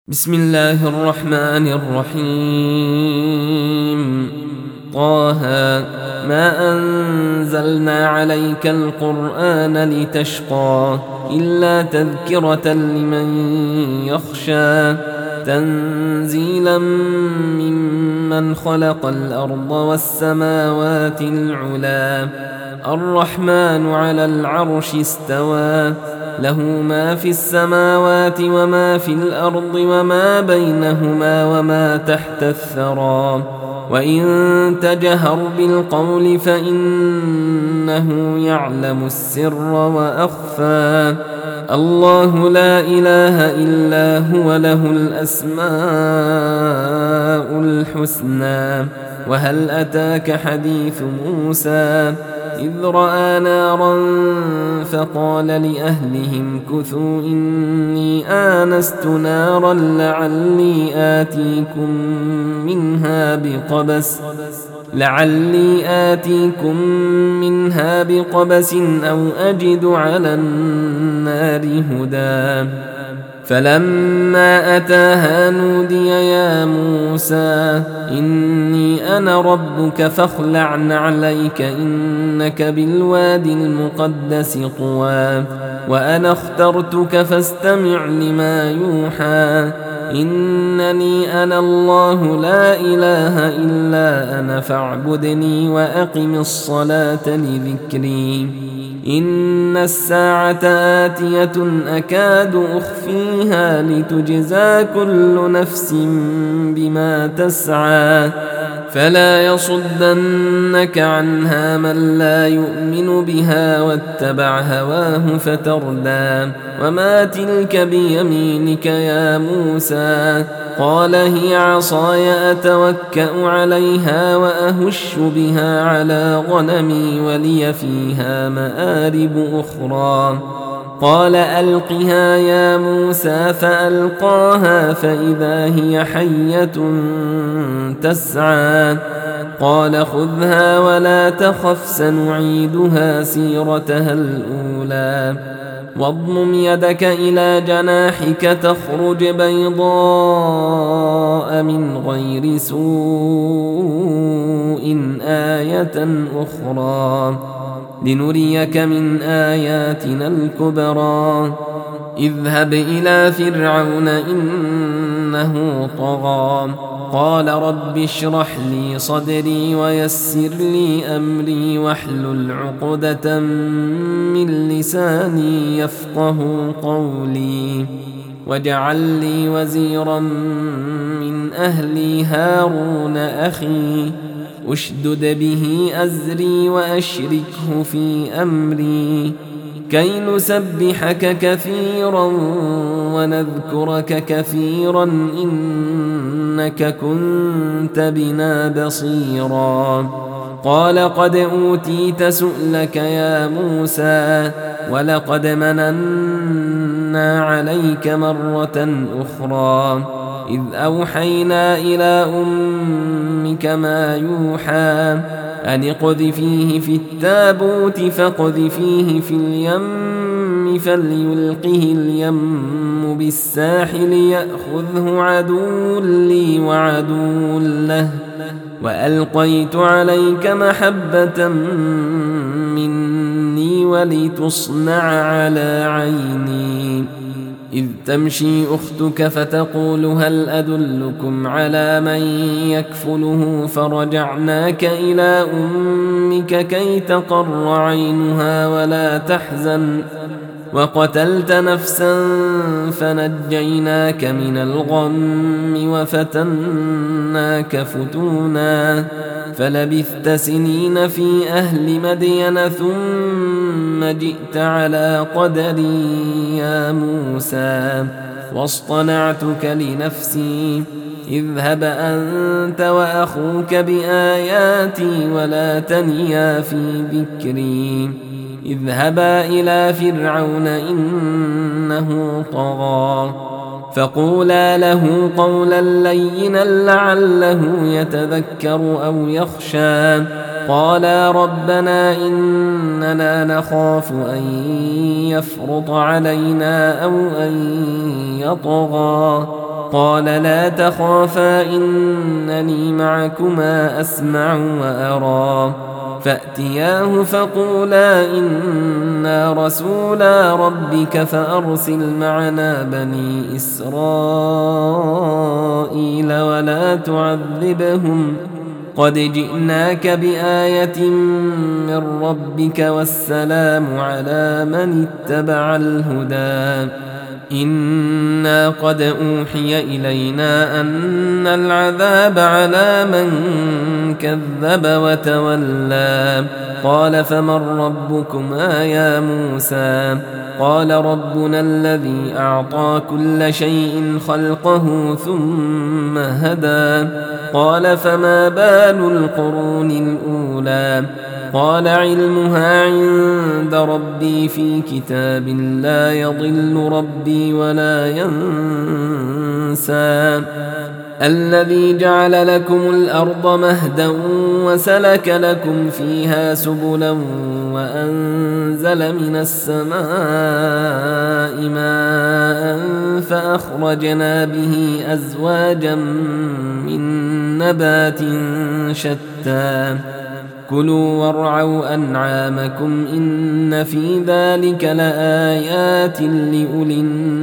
بسم الله الرحمن الرحيم. طه ما أنزلنا عليك القرآن لتشقى إلا تذكرة لمن يخشى تنزيلا ممن خلق الأرض والسماوات العلا الرحمن على العرش استوى له ما في السماوات وما في الأرض وما بينهما وما تحت الثرى وإن تجهر بالقول فإنه يعلم السر وأخفى الله لا إله إلا هو له الأسماء الحسنى. وهل أتاك حديث موسى إذ رأى نارا فقال لأهلهم كثوا إني آنست نارا لعلي آتيكم منها بقبس أو أجد على النار هدى فلما أتاها نودي يا موسى إني أنا ربك فاخلع نعليك إنك بالوادي المقدس طوى وأنا اخترتك فاستمع لما يوحى إنني أنا الله لا إله إلا أنا فاعبدني وأقم الصلاة لذكري إن الساعة آتية أكاد أخفيها لتجزى كل نفس بما تسعى فلا يصدنك عنها من لا يؤمن بها واتبع هواه فتردى وما تلك بيمينك يا موسى قال هي عصاي أتوكأ عليها وأهش بها على غنمي ولي فيها مآرب أخرى قال ألقها يا موسى فألقاها فإذا هي حية تسعى قال خذها ولا تخف سنعيدها سيرتها الأولى واضمم يدك إلى جناحك تخرج بيضاء من غير سوء آية أخرى لنريك من آياتنا الكبرى اذهب إلى فرعون إنه طغى قال رب اشرح لي صدري ويسر لي أمري واحلل عقدة من لساني يفقه قولي واجعل لي وزيرا من أهلي هارون أخي أشدد به أزري وأشركه في أمري كي نسبحك كثيرا ونذكرك كثيرا إنك كنت بنا بصيرا قال قد أوتيت سؤلك يا موسى ولقد مننا عليك مرة أخرى إذ أوحينا إلى أمك ما يوحى أن اقذفيه في التابوت فاقذفيه في اليم فليلقه اليم بالساحل يأخذه عدو لي وعدو له وألقيت عليك محبة مني ولتصنع على عيني إذ تمشي أختك فتقول هل أدلكم على من يكفله فرجعناك إلى أمك كي تقر عينها ولا تحزن وقتلت نفسا فنجيناك من الغم وفتناك فتونا فلبثت سنين في أهل مدين ثم جئت على قدري يا موسى واصطنعتك لنفسي اذهب أنت وأخوك بآياتي ولا تنيا في ذكري اذهبا إلى فرعون إنه طغى فقولا له قولا لينا لعله يتذكر أو يخشى قالا ربنا إننا نخاف أن يفرط علينا أو أن يطغى قال لا تخافا إنني معكما أسمع وأرى فأتياه فقولا إنا رسولا ربك فأرسل معنا بني إسرائيل ولا تعذبهم قد جئناك بآية من ربك والسلام على من اتبع الهدى إنا قد أوحي إلينا أن العذاب على من كذب وتولى قال فمن ربكما يا موسى قال ربنا الذي أعطى كل شيء خلقه ثم هدى قال فما بال القرون الأولى قال علمها عند ربي في كتاب لا يضل ربي ولا ينسى الذي جعل لكم الأرض مهدا وسلك لكم فيها سبلا وأنزل من السماء ماء فأخرجنا به أزواجا من نبات شتى كلوا وارعوا أنعامكم إن في ذلك لآيات لأولي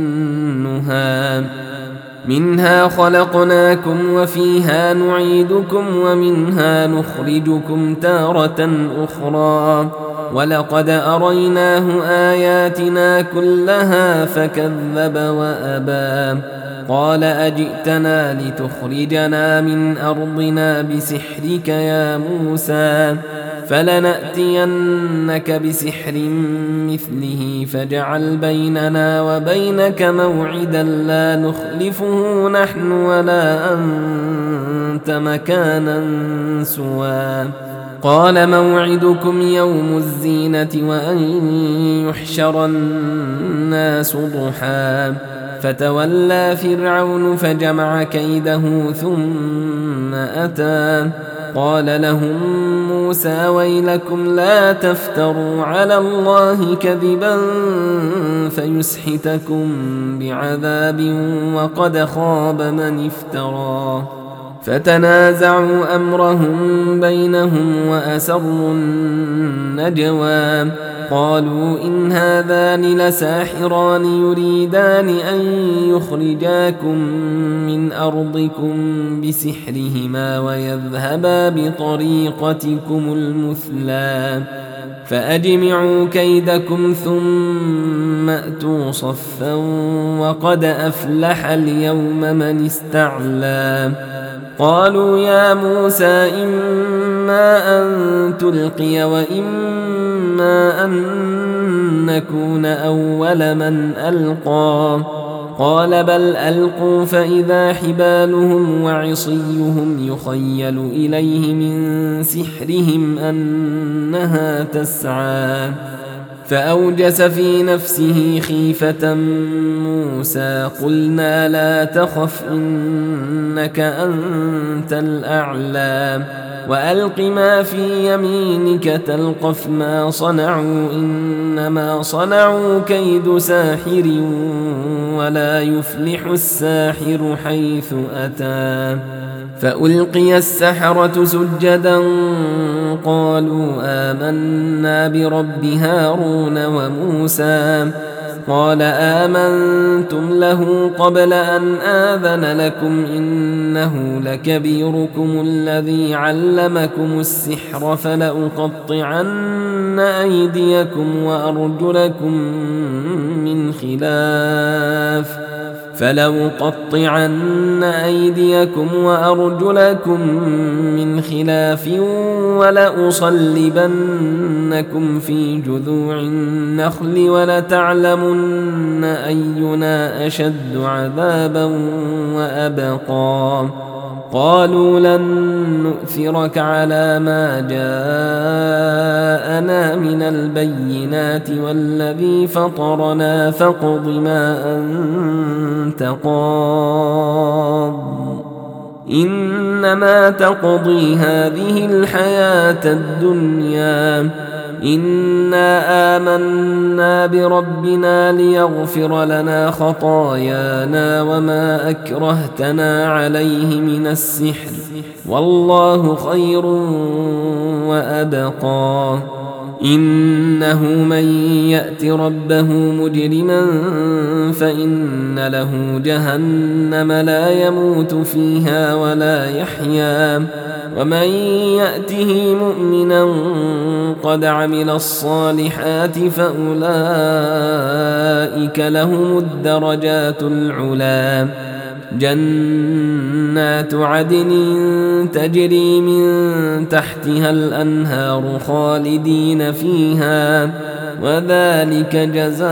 النهى منها خلقناكم وفيها نعيدكم ومنها نخرجكم تارة أخرى ولقد أريناه آياتنا كلها فكذب وأبى قال أجئتنا لتخرجنا من أرضنا بسحرك يا موسى فلنأتينك بسحر مثله فاجعل بيننا وبينك موعدا لا نخلفه نحن ولا أنت مكانا سوى قال موعدكم يوم الزينة وأن يحشر الناس ضحى فتولى فرعون فجمع كيده ثم أتى قال لهم موسى ويلكم لا تفتروا على الله كذبا فيسحتكم بعذاب وقد خاب من افترى فتنازعوا أمرهم بينهم وأسروا النجوى قالوا إن هذان لساحران يريدان أن يخرجاكم من أرضكم بسحرهما ويذهبا بطريقتكم المثلى فأجمعوا كيدكم ثم أتوا صفا وقد أفلح اليوم من استعلى قالوا يا موسى إما أن تلقي وإما أن نكون أول من ألقى قال بل ألقوا فإذا حبالهم وعصيهم يخيل إليه من سحرهم أنها تسعى فأوجس في نفسه خيفة موسى قلنا لا تخف إنك أنت الأعلى وألق ما في يمينك تلقف ما صنعوا إنما صنعوا كيد ساحر ولا يفلح الساحر حيث أتى فألقي السحرة سجدا قالوا آمنا برب هارون وموسى قال آمنتم له قبل أن آذن لكم إنه لكبيركم الذي علمكم السحر فلأقطعن أيديكم وأرجلكم من خلاف ولأصلبنكم في جذوع النخل ولتعلمن أينا أشد عذابا وأبقى قالوا لن نؤثرك على ما جاءنا من البينات والذي فطرنا فاقض ما أنت قاض إنما تقضي هذه الحياة الدنيا إنا آمنا بربنا ليغفر لنا خطايانا وما أكرهتنا عليه من السحر والله خير وأبقى إنه من يأت ربه مجرما فإن له جهنم لا يموت فيها ولا يحيا ومن يأته مؤمنا قد عمل الصالحات فأولئك لهم الدرجات العلى جنات عدن تجري من تحتها الأنهار خالدين فيها وذلك جزاء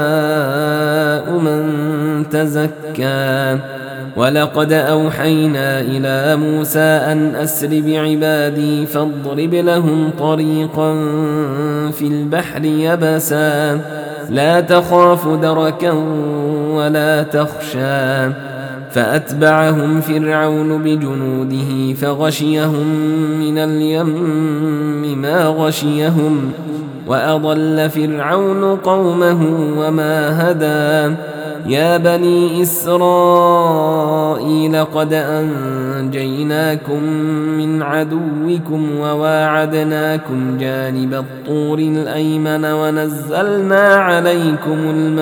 من تزكى ولقد أوحينا إلى موسى أن أسر بعبادي فاضرب لهم طريقا في البحر يبسا لا تخاف دركا ولا تخشى فأتبعهم فرعون بجنوده فغشيهم من اليم ما غشيهم وأضل فرعون قومه وما هدى يا بني إسرائيل قد أنجيناكم من عدوكم وواعدناكم جانب الطور الأيمن ونزلنا عليكم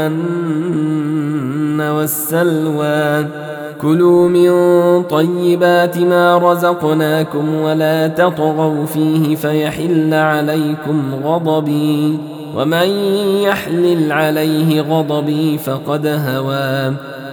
المن والسلوى كلوا من طيبات ما رزقناكم ولا تطغوا فيه فيحل عليكم غضبي ومن يحلل عليه غضبي فقد هوى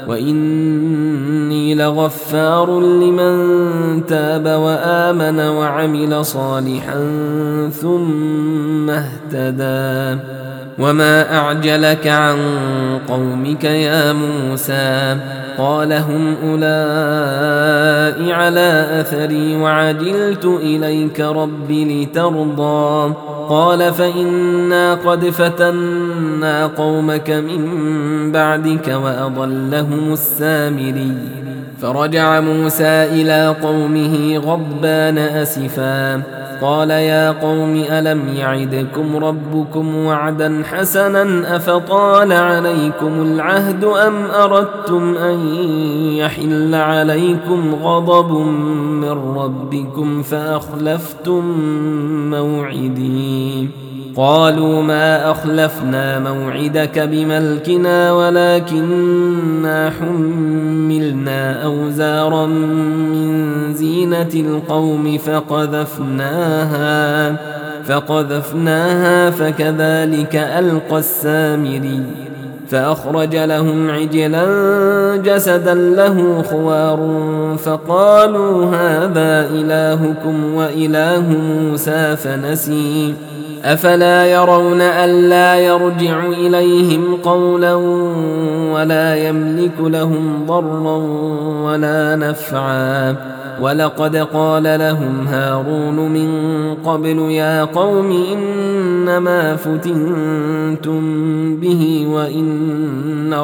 وإني لغفار لمن تاب وآمن وعمل صالحا ثم اهتدى وما أعجلك عن قومك يا موسى قال هم أولئك على أثري وعجلت إليك رب لترضى قال فإنا قد فتنا قومك من بعدك وأضلهم السامري فرجع موسى إلى قومه غضبان أسفا قال يا قوم ألم يعدكم ربكم وعدا حسنا أفطال عليكم العهد أم أردتم أن يحل عليكم غضب من ربكم فأخلفتم موعدي قالوا ما أخلفنا موعدك بملكنا ولكننا حملنا أوزارا من زينة القوم فقذفناها فكذلك ألقى السامري فأخرج لهم عجلا جسدا له خوار فقالوا هذا إلهكم وإله موسى فنسي أفلا يرون ألا يرجع إليهم قولا ولا يملك لهم ضرا ولا نفعا ولقد قال لهم هارون من قبل يا قوم إنما فتنتم به وإن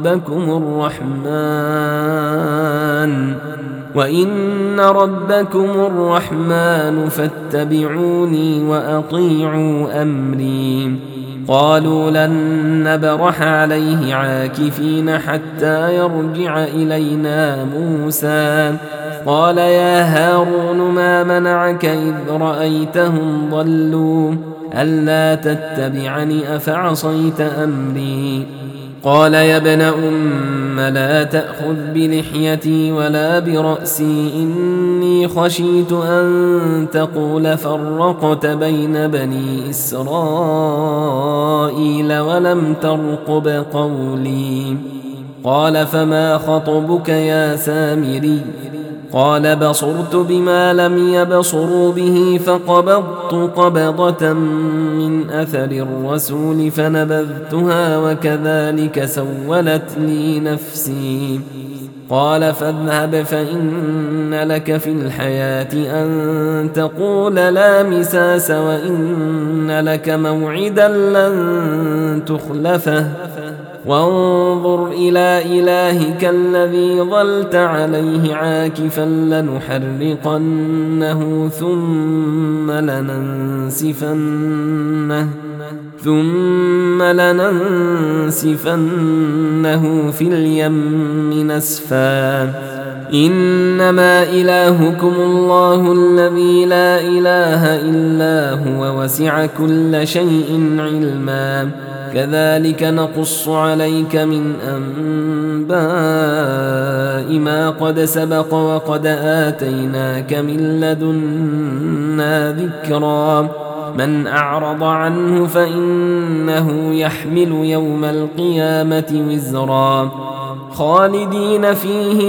ربكم الرحمن فاتبعوني وأطيعوا أمري قالوا لن نبرح عليه عاكفين حتى يرجع إلينا موسى قال يا هارون ما منعك إذ رأيتهم ضلوا ألا تتبعني أفعصيت أمري قال يا ابن أم لا تأخذ بلحيتي ولا برأسي إني خشيت أن تقول فرقت بين بني إسرائيل ولم ترقب قولي قال فما خطبك يا سامري قال بصرت بما لم يبصروا به فقبضت قبضة من أثر الرسول فنبذتها وكذلك سولت لي نفسي قال فاذهب فإن لك في الحياة أن تقول لا مساس وإن لك موعدا لن تخلفه وانظر إلى إلهك الذي ظلت عليه عاكفا لنحرقنه ثم لننسفنه في اليم نسفا إنما إلهكم الله الذي لا إله إلا هو وسع كل شيء علما كذلك نقص عليك من أنباء ما قد سبق وقد آتيناك من لدنا ذكرا من أعرض عنه فإنه يحمل يوم القيامة وزرا خالدين فيه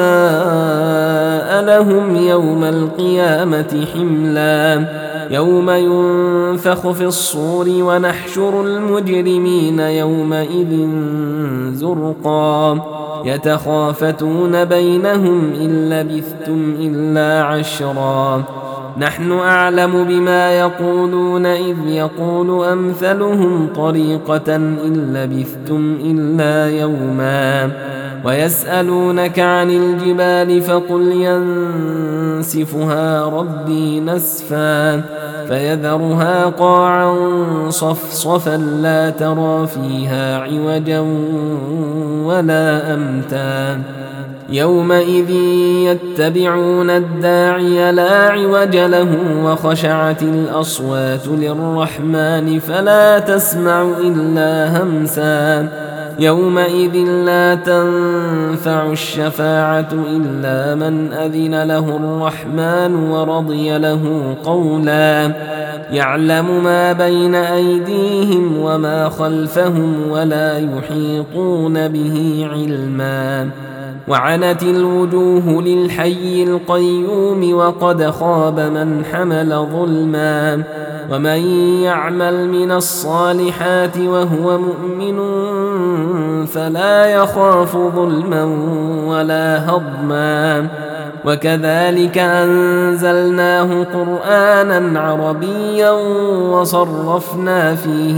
وساء لهم يوم القيامة حملا يوم ينفخ في الصور ونحشر المجرمين يومئذ زرقا يتخافتون بينهم إن لبثتم إلا عشرا نحن أعلم بما يقولون إذ يقول أمثلهم طريقة إن لبثتم إلا يوما ويسألونك عن الجبال فقل ينسفها ربي نسفا فيذرها قاعا صفصفا لا ترى فيها عوجا ولا أمتا يومئذ يتبعون الداعي لا عوج له وخشعت الأصوات للرحمن فلا تسمع إلا همسا يومئذ لا تنفع الشفاعة إلا من أذن له الرحمن ورضي له قولا يعلم ما بين أيديهم وما خلفهم ولا يحيطون به علما وعنت الوجوه للحي القيوم وقد خاب من حمل ظلما ومن يعمل من الصالحات وهو مؤمن فلا يخاف ظلما ولا هضما وكذلك أنزلناه قرآنا عربيا وصرفنا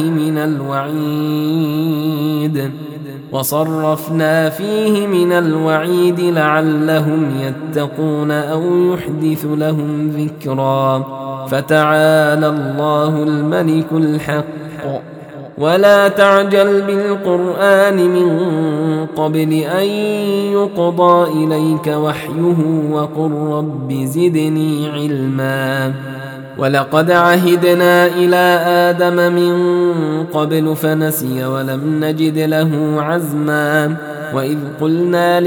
فيه من الوعيد لعلهم يتقون أو يحدث لهم ذكرا فتعالى الله الملك الحق ولا تعجل بالقرآن من قبل أن يقضى إليك وحيه وقل رب زدني علما ولقد عهدنا إلى آدم من قبل فنسي ولم نجد له عزما وإذ قلنا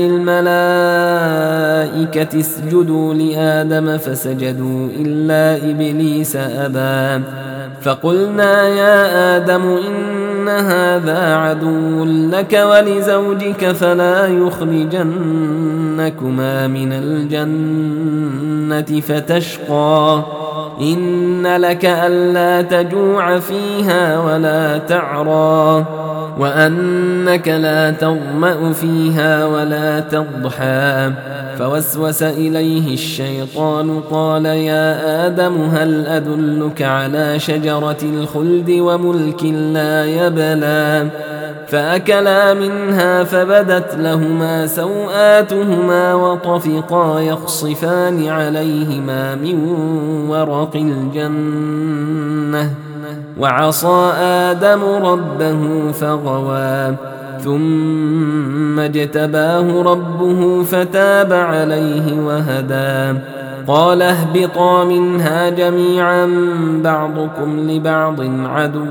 للملائكة اسجدوا لآدم فسجدوا إلا إبليس أبى فقلنا يا آدم إن هذا عدو لك ولزوجك فلا يخرجنكما من الجنة فتشقى إن لك ألا تجوع فيها ولا تعرى وأنك لا تظمأ فيها ولا تضحى فوسوس إليه الشيطان قال يا آدم هل أدلك على شجرة الخلد وملك لا يبلى فأكلا منها فبدت لهما سوآتهما وطفقا يخصفان عليهما من ورق الجنة وعصى آدم ربه فغوى ثم اجتباه ربه فتاب عليه وهدى قال اهبطا منها جميعا بعضكم لبعض عدو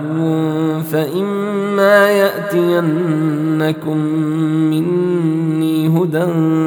فإما يأتينكم مني هدى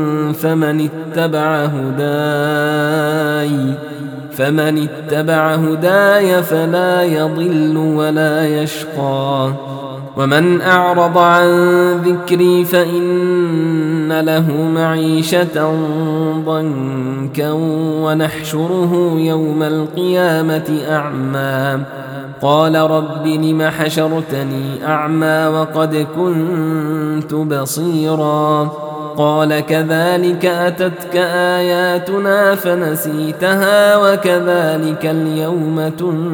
فمن اتبع هداي فلا يضل ولا يشقى ومن أعرض عن ذكري فإن له معيشة ضنكا ونحشره يوم القيامة أعمى قال رب لم حشرتني أعمى وقد كنت بصيرا قال كذلك أتتك آياتنا فنسيتها وكذلك اليوم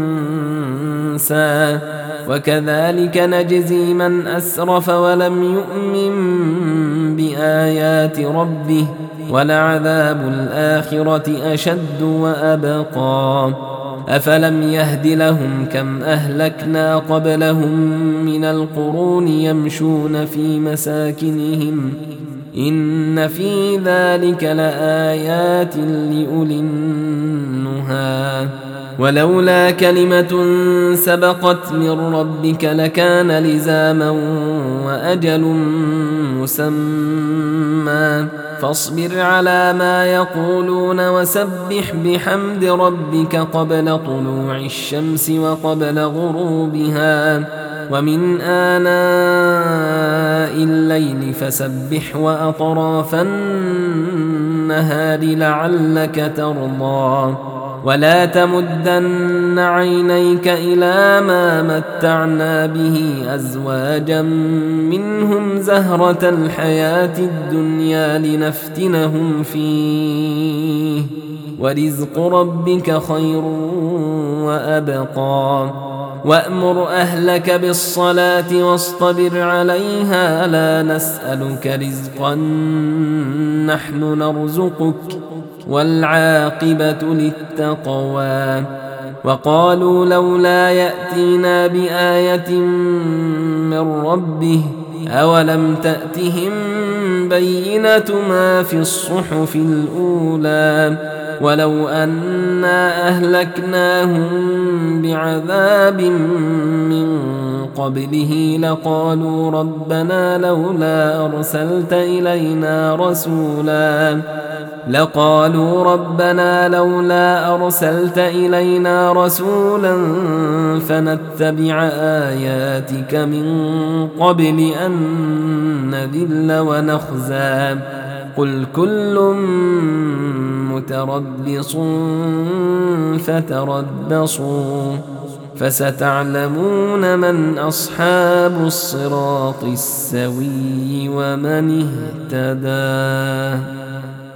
تنسى وكذلك نجزي من أسرف ولم يؤمن بآيات ربه ولعذاب الآخرة أشد وأبقى أفلم يهد لهم كم أهلكنا قبلهم من القرون يمشون في مساكنهم إن في ذلك لآيات لأولي النهى ولولا كلمة سبقت من ربك لكان لزاما وأجل مسمى فاصبر على ما يقولون وسبح بحمد ربك قبل طلوع الشمس وقبل غروبها ومن آناء الليل فسبح وأطراف النهار لعلك ترضى ولا تمدن عينيك إلى ما متعنا به أزواجا منهم زهرة الحياة الدنيا لنفتنهم فيه ورزق ربك خير وأبقى وأمر أهلك بالصلاة واصطبر عليها لا نسألك رزقا نحن نرزقك والعاقبة للتقوى وقالوا لولا يأتينا بآية من ربه أولم تأتهم بينة ما في الصحف الأولى ولو أنا أهلكناهم بعذاب من قبله لقالوا ربنا لولا أرسلت إلينا رسولا فنتبع آياتك من قبل أن نذل ونخزى قل كل متربص فتربصوا فستعلمون من أصحاب الصراط السوي ومن اهتدى.